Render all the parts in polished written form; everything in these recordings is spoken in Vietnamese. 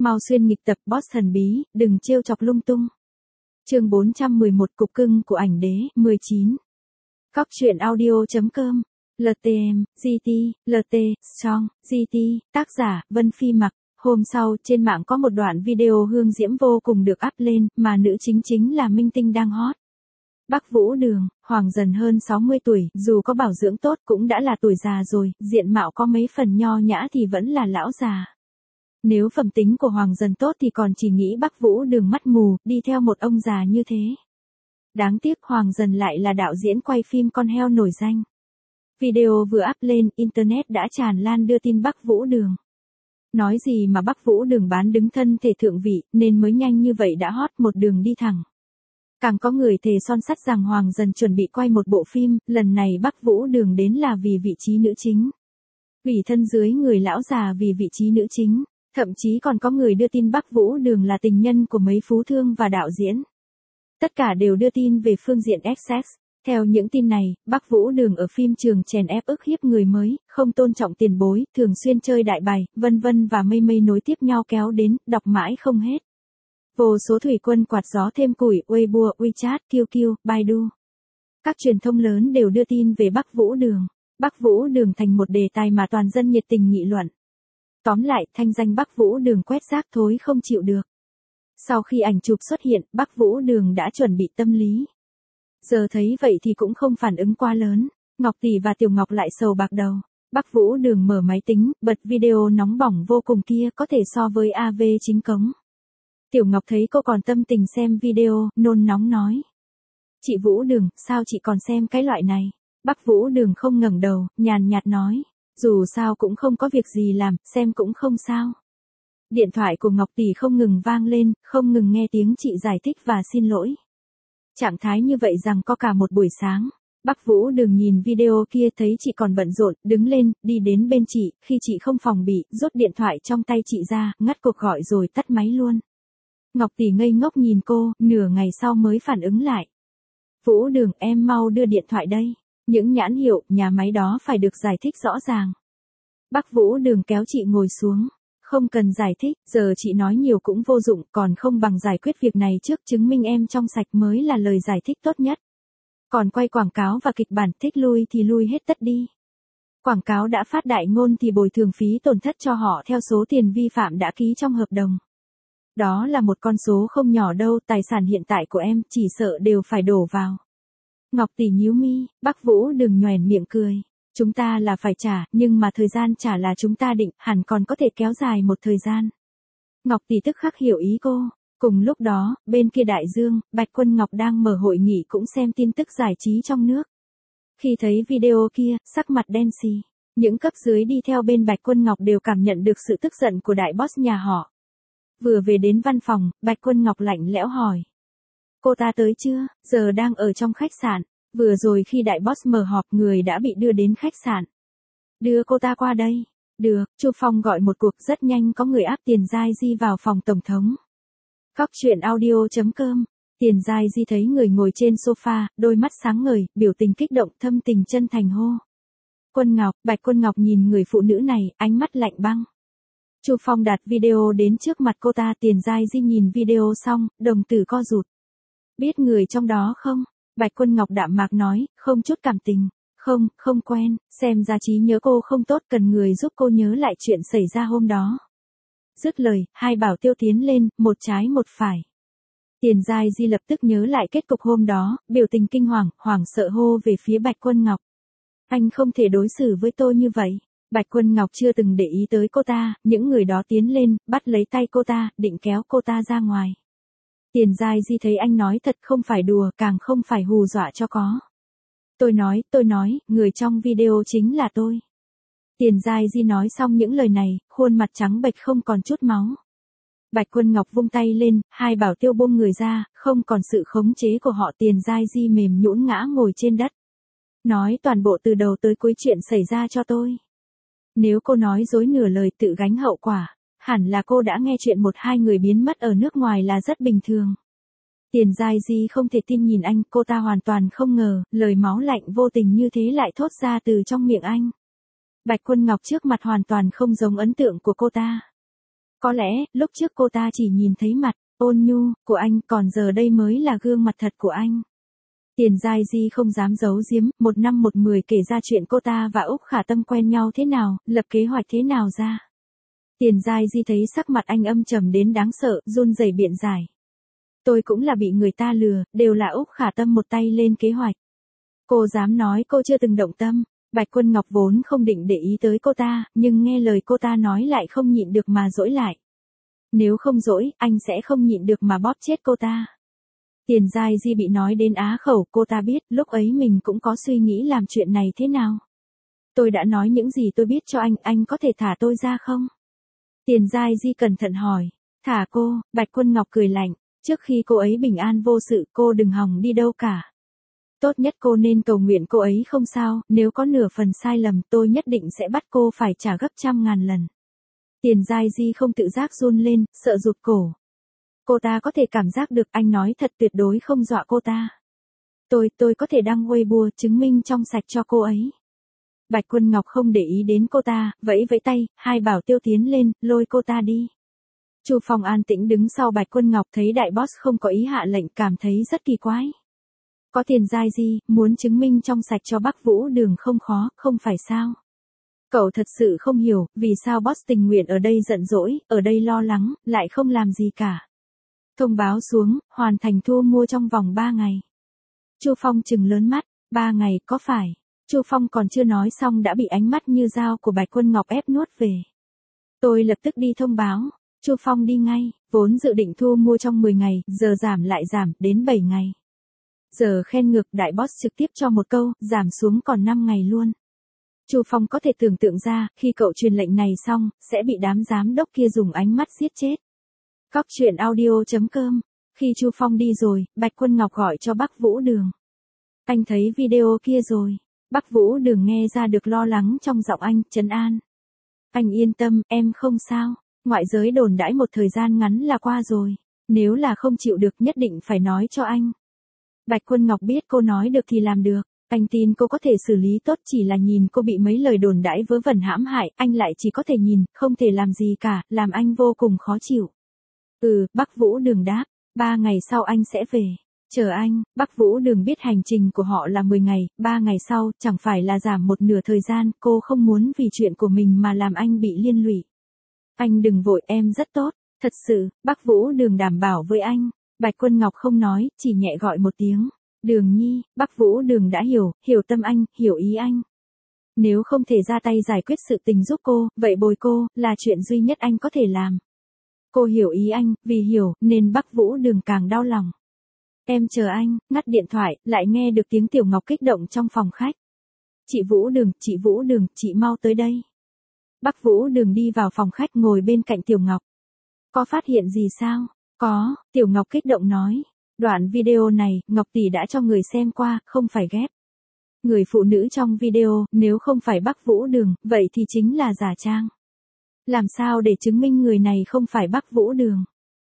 Mau xuyên nghịch tập boss thần bí, đừng trêu chọc lung tung. Chương 411 Cục cưng của ảnh đế, 19. Cóc truyện audio.com. LTM, GT, LT, Strong, GT, tác giả, Vân Phi Mặc. Hôm sau, trên mạng có một đoạn video hương diễm vô cùng được up lên, mà nữ chính là minh tinh đang hot. Bắc Vũ Đường, Hoàng dần hơn 60 tuổi, dù có bảo dưỡng tốt cũng đã là tuổi già rồi, diện mạo có mấy phần nho nhã thì vẫn là lão già. Nếu phẩm tính của Hoàng dần tốt thì còn chỉ nghĩ Bắc Vũ Đường mắt mù, đi theo một ông già như thế. Đáng tiếc Hoàng dần lại là đạo diễn quay phim con heo nổi danh. Video vừa up lên, Internet đã tràn lan đưa tin Bắc Vũ Đường. Nói gì mà Bắc Vũ Đường bán đứng thân thể thượng vị, nên mới nhanh như vậy đã hot một đường đi thẳng. Càng có người thề son sắt rằng Hoàng dần chuẩn bị quay một bộ phim, lần này Bắc Vũ Đường đến là vì vị trí nữ chính. Ủy thân dưới người lão già vì vị trí nữ chính, thậm chí còn có người đưa tin Bắc Vũ Đường là tình nhân của mấy phú thương và đạo diễn. Tất cả đều đưa tin về phương diện XX. Theo những tin này, Bắc Vũ Đường ở phim trường chèn ép ức hiếp người mới, không tôn trọng tiền bối, thường xuyên chơi đại bài, vân vân và mây mây nối tiếp nhau kéo đến, đọc mãi không hết. Vô số thủy quân quạt gió thêm củi, Weibo, WeChat, QQ, Baidu. Các truyền thông lớn đều đưa tin về Bắc Vũ Đường. Bắc Vũ Đường thành một đề tài mà toàn dân nhiệt tình nghị luận. Tóm lại, thanh danh Bắc Vũ Đường quét rác thối không chịu được. Sau khi ảnh chụp xuất hiện, Bắc Vũ Đường đã chuẩn bị tâm lý. Giờ thấy vậy thì cũng không phản ứng quá lớn. Ngọc Tỷ và Tiểu Ngọc lại sầu bạc đầu. Bắc Vũ Đường mở máy tính, bật video nóng bỏng vô cùng kia có thể so với AV chính cống. Tiểu Ngọc thấy cô còn tâm tình xem video, nôn nóng nói. Chị Vũ Đường, sao chị còn xem cái loại này? Bắc Vũ Đường không ngẩng đầu, nhàn nhạt nói. Dù sao cũng không có việc gì làm, xem cũng không sao. Điện thoại của Ngọc Tỷ không ngừng vang lên, không ngừng nghe tiếng chị giải thích và xin lỗi. Trạng thái như vậy rằng có cả một buổi sáng. Bắc Vũ Đường nhìn video kia thấy chị còn bận rộn, đứng lên, đi đến bên chị, khi chị không phòng bị, rút điện thoại trong tay chị ra, ngắt cuộc gọi rồi tắt máy luôn. Ngọc Tỷ ngây ngốc nhìn cô, nửa ngày sau mới phản ứng lại. Vũ Đường, em mau đưa điện thoại đây. Những nhãn hiệu, nhà máy đó phải được giải thích rõ ràng. Bắc Vũ Đường kéo chị ngồi xuống. Không cần giải thích, giờ chị nói nhiều cũng vô dụng, còn không bằng giải quyết việc này trước, chứng minh em trong sạch mới là lời giải thích tốt nhất. Còn quay quảng cáo và kịch bản, thích lui thì lui hết tất đi. Quảng cáo đã phát đại ngôn thì bồi thường phí tổn thất cho họ theo số tiền vi phạm đã ký trong hợp đồng. Đó là một con số không nhỏ đâu, tài sản hiện tại của em chỉ sợ đều phải đổ vào. Ngọc Tỷ nhíu mi, Bắc Vũ Đường nhoẻn miệng cười. Chúng ta là phải trả, nhưng mà thời gian trả là chúng ta định, hẳn còn có thể kéo dài một thời gian. Ngọc Tỷ tức khắc hiểu ý cô. Cùng lúc đó, bên kia đại dương, Bạch Quân Ngọc đang mở hội nghị cũng xem tin tức giải trí trong nước. Khi thấy video kia, sắc mặt đen xì. Những cấp dưới đi theo bên Bạch Quân Ngọc đều cảm nhận được sự tức giận của đại boss nhà họ. Vừa về đến văn phòng, Bạch Quân Ngọc lạnh lẽo hỏi. Cô ta tới chưa? Giờ đang ở trong khách sạn. Vừa rồi khi đại boss mở họp người đã bị đưa đến khách sạn. Đưa cô ta qua đây. Được, Chu Phong gọi một cuộc rất nhanh có người áp Tiền Giai Di vào phòng tổng thống. Cóc truyện audio.com. Tiền Giai Di thấy người ngồi trên sofa, đôi mắt sáng ngời, biểu tình kích động, thâm tình chân thành hô. Quân Ngọc, Bạch Quân Ngọc nhìn người phụ nữ này, ánh mắt lạnh băng. Chu Phong đặt video đến trước mặt cô ta, Tiền Giai Di nhìn video xong, đồng tử co rụt. Biết người trong đó không? Bạch Quân Ngọc đạm mạc nói, không chút cảm tình. Không quen, xem ra trí nhớ cô không tốt, cần người giúp cô nhớ lại chuyện xảy ra hôm đó. Dứt lời, hai bảo tiêu tiến lên, một trái một phải. Tiền Giai Di lập tức nhớ lại kết cục hôm đó, biểu tình kinh hoàng, hoảng sợ hô về phía Bạch Quân Ngọc. Anh không thể đối xử với tôi như vậy. Bạch Quân Ngọc chưa từng để ý tới cô ta, những người đó tiến lên, bắt lấy tay cô ta, định kéo cô ta ra ngoài. Tiền Giai Di thấy anh nói thật không phải đùa, càng không phải hù dọa cho có. Tôi nói, người trong video chính là tôi. Tiền Giai Di nói xong những lời này, khuôn mặt trắng bệch không còn chút máu. Bạch Quân Ngọc vung tay lên, hai bảo tiêu buông người ra, không còn sự khống chế của họ. Tiền Giai Di mềm nhũn ngã ngồi trên đất. Nói toàn bộ từ đầu tới cuối chuyện xảy ra cho tôi. Nếu cô nói dối nửa lời tự gánh hậu quả. Hẳn là cô đã nghe chuyện một hai người biến mất ở nước ngoài là rất bình thường. Tiền Giai Di không thể tin nhìn anh, cô ta hoàn toàn không ngờ, lời máu lạnh vô tình như thế lại thốt ra từ trong miệng anh. Bạch Quân Ngọc trước mặt hoàn toàn không giống ấn tượng của cô ta. Có lẽ, lúc trước cô ta chỉ nhìn thấy mặt, ôn nhu, của anh, còn giờ đây mới là gương mặt thật của anh. Tiền Giai Di không dám giấu giếm, 1 năm 1 10 kể ra chuyện cô ta và Úc Khả Tâm quen nhau thế nào, lập kế hoạch thế nào ra. Tiền Giai Di thấy sắc mặt anh âm trầm đến đáng sợ, run rẩy biện giải. Tôi cũng là bị người ta lừa, đều là Úc Khả Tâm một tay lên kế hoạch. Cô dám nói cô chưa từng động tâm. Bạch Quân Ngọc vốn không định để ý tới cô ta, nhưng nghe lời cô ta nói lại không nhịn được mà dỗi lại. Nếu không dỗi, anh sẽ không nhịn được mà bóp chết cô ta. Tiền Giai Di bị nói đến á khẩu, cô ta biết, lúc ấy mình cũng có suy nghĩ làm chuyện này thế nào. Tôi đã nói những gì tôi biết cho anh có thể thả tôi ra không? Tiền Giai Di cẩn thận hỏi. Thả cô, Bạch Quân Ngọc cười lạnh, trước khi cô ấy bình an vô sự, cô đừng hòng đi đâu cả. Tốt nhất cô nên cầu nguyện cô ấy không sao, nếu có nửa phần sai lầm tôi nhất định sẽ bắt cô phải trả gấp 100.000 lần. Tiền Giai Di không tự giác run lên, sợ rụt cổ. Cô ta có thể cảm giác được anh nói thật tuyệt đối không dọa cô ta. Tôi có thể đăng Weibo chứng minh trong sạch cho cô ấy. Bạch Quân Ngọc không để ý đến cô ta, vẫy vẫy tay, hai bảo tiêu tiến lên, lôi cô ta đi. Chu Phong an tĩnh đứng sau Bạch Quân Ngọc thấy đại boss không có ý hạ lệnh cảm thấy rất kỳ quái. Có Tiền Giai Di, muốn chứng minh trong sạch cho Bắc Vũ Đường không khó, không phải sao? Cậu thật sự không hiểu, vì sao boss tình nguyện ở đây giận dỗi, ở đây lo lắng, lại không làm gì cả. Thông báo xuống, hoàn thành thu mua trong vòng 3 ngày. Chu Phong trừng lớn mắt, 3 ngày, có phải? Chu Phong còn chưa nói xong đã bị ánh mắt như dao của Bạch Quân Ngọc ép nuốt về. Tôi lập tức đi thông báo. Chu Phong đi ngay, vốn dự định thu mua trong 10 ngày, giờ giảm lại giảm, đến 7 ngày. Giờ khen ngược đại boss trực tiếp cho một câu, giảm xuống còn 5 ngày luôn. Chu Phong có thể tưởng tượng ra, khi cậu truyền lệnh này xong, sẽ bị đám giám đốc kia dùng ánh mắt giết chết. Cóc truyện audio.com. Khi Chu Phong đi rồi, Bạch Quân Ngọc gọi cho Bắc Vũ Đường. Anh thấy video kia rồi. Bắc Vũ Đường nghe ra được lo lắng trong giọng anh, trấn an. Anh yên tâm, em không sao. Ngoại giới đồn đãi một thời gian ngắn là qua rồi. Nếu là không chịu được nhất định phải nói cho anh. Bạch Quân Ngọc biết cô nói được thì làm được. Anh tin cô có thể xử lý tốt, chỉ là nhìn cô bị mấy lời đồn đãi vớ vẩn hãm hại, anh lại chỉ có thể nhìn, không thể làm gì cả, làm anh vô cùng khó chịu. Bắc Vũ Đường đáp, 3 ngày sau anh sẽ về. Chờ anh. Bắc Vũ Đường biết hành trình của họ là 10 ngày, 3 ngày sau, chẳng phải là giảm một nửa thời gian, cô không muốn vì chuyện của mình mà làm anh bị liên lụy. Anh đừng vội, em rất tốt, thật sự, Bắc Vũ Đường đảm bảo với anh. Bạch Quân Ngọc không nói, chỉ nhẹ gọi một tiếng. Đường Nhi. Bắc Vũ Đường đã hiểu tâm anh, hiểu ý anh. Nếu không thể ra tay giải quyết sự tình giúp cô, vậy bồi cô, là chuyện duy nhất anh có thể làm. Cô hiểu ý anh, vì hiểu, nên Bắc Vũ Đường càng đau lòng. Em chờ anh, ngắt điện thoại, lại nghe được tiếng Tiểu Ngọc kích động trong phòng khách. Chị Vũ Đường, chị mau tới đây. Bắc Vũ Đường đi vào phòng khách ngồi bên cạnh Tiểu Ngọc. Có phát hiện gì sao? Có, Tiểu Ngọc kích động nói. Đoạn video này, Ngọc tỷ đã cho người xem qua, không phải ghép. Người phụ nữ trong video, nếu không phải Bắc Vũ Đường, vậy thì chính là giả trang. Làm sao để chứng minh người này không phải Bắc Vũ Đường?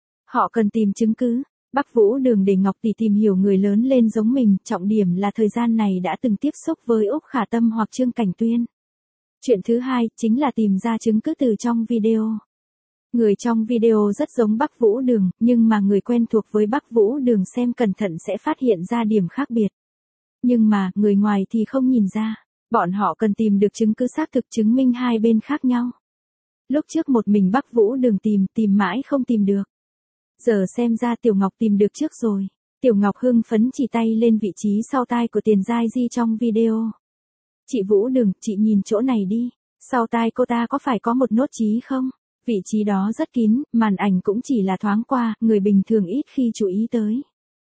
Họ cần tìm chứng cứ. Bắc Vũ Đường để Ngọc tỷ tìm hiểu người lớn lên giống mình, trọng điểm là thời gian này đã từng tiếp xúc với Úc Khả Tâm hoặc Trương Cảnh Tuyên. Chuyện thứ hai, chính là tìm ra chứng cứ từ trong video. Người trong video rất giống Bắc Vũ Đường, nhưng mà người quen thuộc với Bắc Vũ Đường xem cẩn thận sẽ phát hiện ra điểm khác biệt. Nhưng mà, người ngoài thì không nhìn ra. Bọn họ cần tìm được chứng cứ xác thực chứng minh hai bên khác nhau. Lúc trước một mình Bắc Vũ Đường tìm mãi không tìm được. Giờ xem ra Tiểu Ngọc tìm được trước rồi. Tiểu Ngọc hưng phấn chỉ tay lên vị trí sau tai của Tiền Giai Di trong video. Chị Vũ Đường, chị nhìn chỗ này đi. Sau tai cô ta có phải có một nốt chí không? Vị trí đó rất kín, màn ảnh cũng chỉ là thoáng qua, người bình thường ít khi chú ý tới.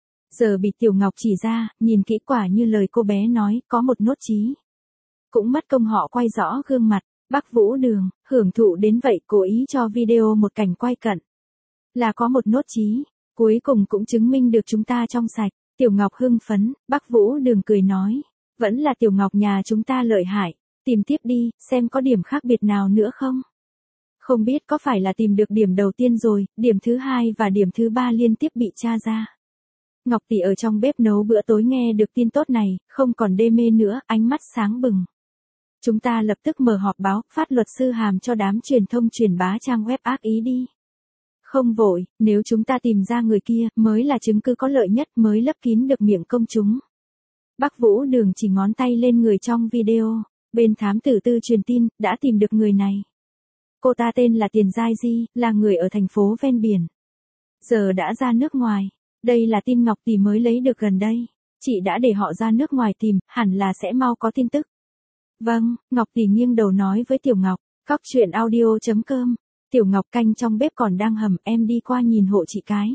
Giờ bị Tiểu Ngọc chỉ ra, nhìn kỹ quả như lời cô bé nói, có một nốt chí. Cũng mất công họ quay rõ gương mặt. Bắc Vũ Đường, hưởng thụ đến vậy, cố ý cho video một cảnh quay cận. Là có một nốt chí, cuối cùng cũng chứng minh được chúng ta trong sạch. Tiểu Ngọc hưng phấn, Bắc Vũ Đường cười nói. Vẫn là Tiểu Ngọc nhà chúng ta lợi hại, tìm tiếp đi, xem có điểm khác biệt nào nữa không. Không biết có phải là tìm được điểm đầu tiên rồi, điểm thứ hai và điểm thứ ba liên tiếp bị tra ra. Ngọc tỷ ở trong bếp nấu bữa tối nghe được tin tốt này, không còn đê mê nữa, ánh mắt sáng bừng. Chúng ta lập tức mở họp báo, phát luật sư hàm cho đám truyền thông truyền bá trang web ác ý đi. Không vội, nếu chúng ta tìm ra người kia, mới là chứng cứ có lợi nhất, mới lấp kín được miệng công chúng. Bắc Vũ Đường chỉ ngón tay lên người trong video, bên thám tử Tư truyền tin, đã tìm được người này. Cô ta tên là Tiền Giai Di, là người ở thành phố ven biển. Giờ đã ra nước ngoài, đây là tin Ngọc Tỷ mới lấy được gần đây. Chị đã để họ ra nước ngoài tìm, hẳn là sẽ mau có tin tức. Vâng, Ngọc Tỷ nghiêng đầu nói với Tiểu Ngọc, Cóc truyện audio.com. Tiểu Ngọc canh trong bếp còn đang hầm, em đi qua nhìn hộ chị cái.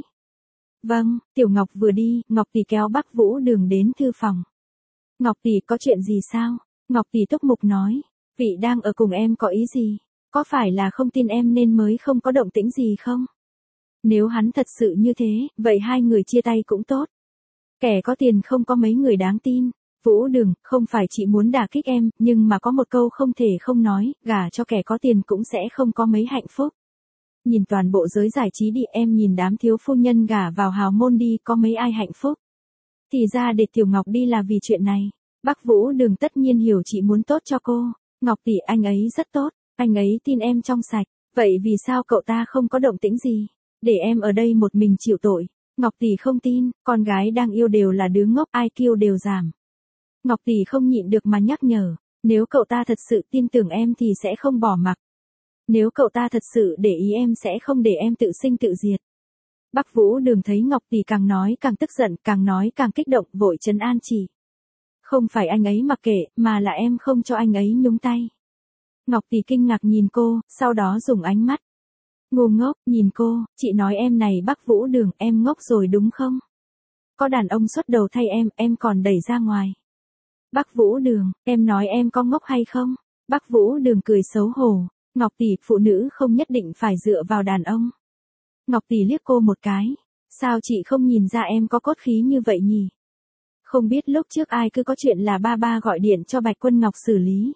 Vâng, Tiểu Ngọc vừa đi, Ngọc Tỷ kéo Bắc Vũ Đường đến thư phòng. Ngọc Tỷ có chuyện gì sao? Ngọc Tỷ túc mục nói, vị đang ở cùng em có ý gì? Có phải là không tin em nên mới không có động tĩnh gì không? Nếu hắn thật sự như thế, vậy hai người chia tay cũng tốt. Kẻ có tiền không có mấy người đáng tin. Vũ Đường, không phải chị muốn đả kích em, nhưng mà có một câu không thể không nói, gả cho kẻ có tiền cũng sẽ không có mấy hạnh phúc. Nhìn toàn bộ giới giải trí đi, em nhìn đám thiếu phu nhân gả vào hào môn đi, có mấy ai hạnh phúc. Thì ra để Tiểu Ngọc đi là vì chuyện này. Bắc Vũ Đường tất nhiên hiểu chị muốn tốt cho cô. Ngọc Tỷ, anh ấy rất tốt, anh ấy tin em trong sạch. Vậy vì sao cậu ta không có động tĩnh gì? Để em ở đây một mình chịu tội. Ngọc Tỷ không tin, con gái đang yêu đều là đứa ngốc, IQ đều giảm. Ngọc Tỷ không nhịn được mà nhắc nhở, nếu cậu ta thật sự tin tưởng em thì sẽ không bỏ mặc. Nếu cậu ta thật sự để ý em sẽ không để em tự sinh tự diệt. Bắc Vũ Đường thấy Ngọc Tỷ càng nói càng tức giận, càng nói càng kích động, vội trấn an chị. Không phải anh ấy mặc kệ, mà là em không cho anh ấy nhúng tay. Ngọc Tỷ kinh ngạc nhìn cô, sau đó dùng ánh mắt ngu ngốc nhìn cô, chị nói em này Bắc Vũ Đường, em ngốc rồi đúng không? Có đàn ông xuất đầu thay em còn đẩy ra ngoài. Bắc Vũ Đường, em nói em có ngốc hay không? Bắc Vũ Đường cười xấu hổ, Ngọc Tỷ, phụ nữ không nhất định phải dựa vào đàn ông. Ngọc Tỷ liếc cô một cái, sao chị không nhìn ra em có cốt khí như vậy nhỉ? Không biết lúc trước ai cứ có chuyện là ba gọi điện cho Bạch Quân Ngọc xử lý.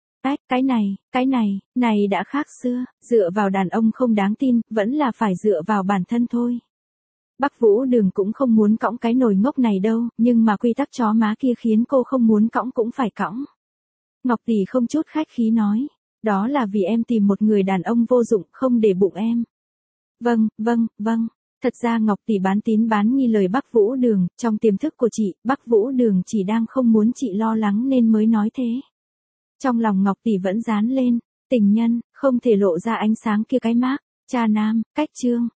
Cái này đã khác xưa, dựa vào đàn ông không đáng tin, vẫn là phải dựa vào bản thân thôi. Bắc Vũ Đường cũng không muốn cõng cái nồi ngốc này đâu, nhưng mà quy tắc chó má kia khiến cô không muốn cõng cũng phải cõng. Ngọc Tỷ không chút khách khí nói, đó là vì em tìm một người đàn ông vô dụng, không để bụng em. Vâng. Thật ra Ngọc Tỷ bán tín bán nghi lời Bắc Vũ Đường, trong tiềm thức của chị, Bắc Vũ Đường chỉ đang không muốn chị lo lắng nên mới nói thế. Trong lòng Ngọc Tỷ vẫn dán lên, tình nhân, không thể lộ ra ánh sáng kia cái mác, cha nam, cách trương.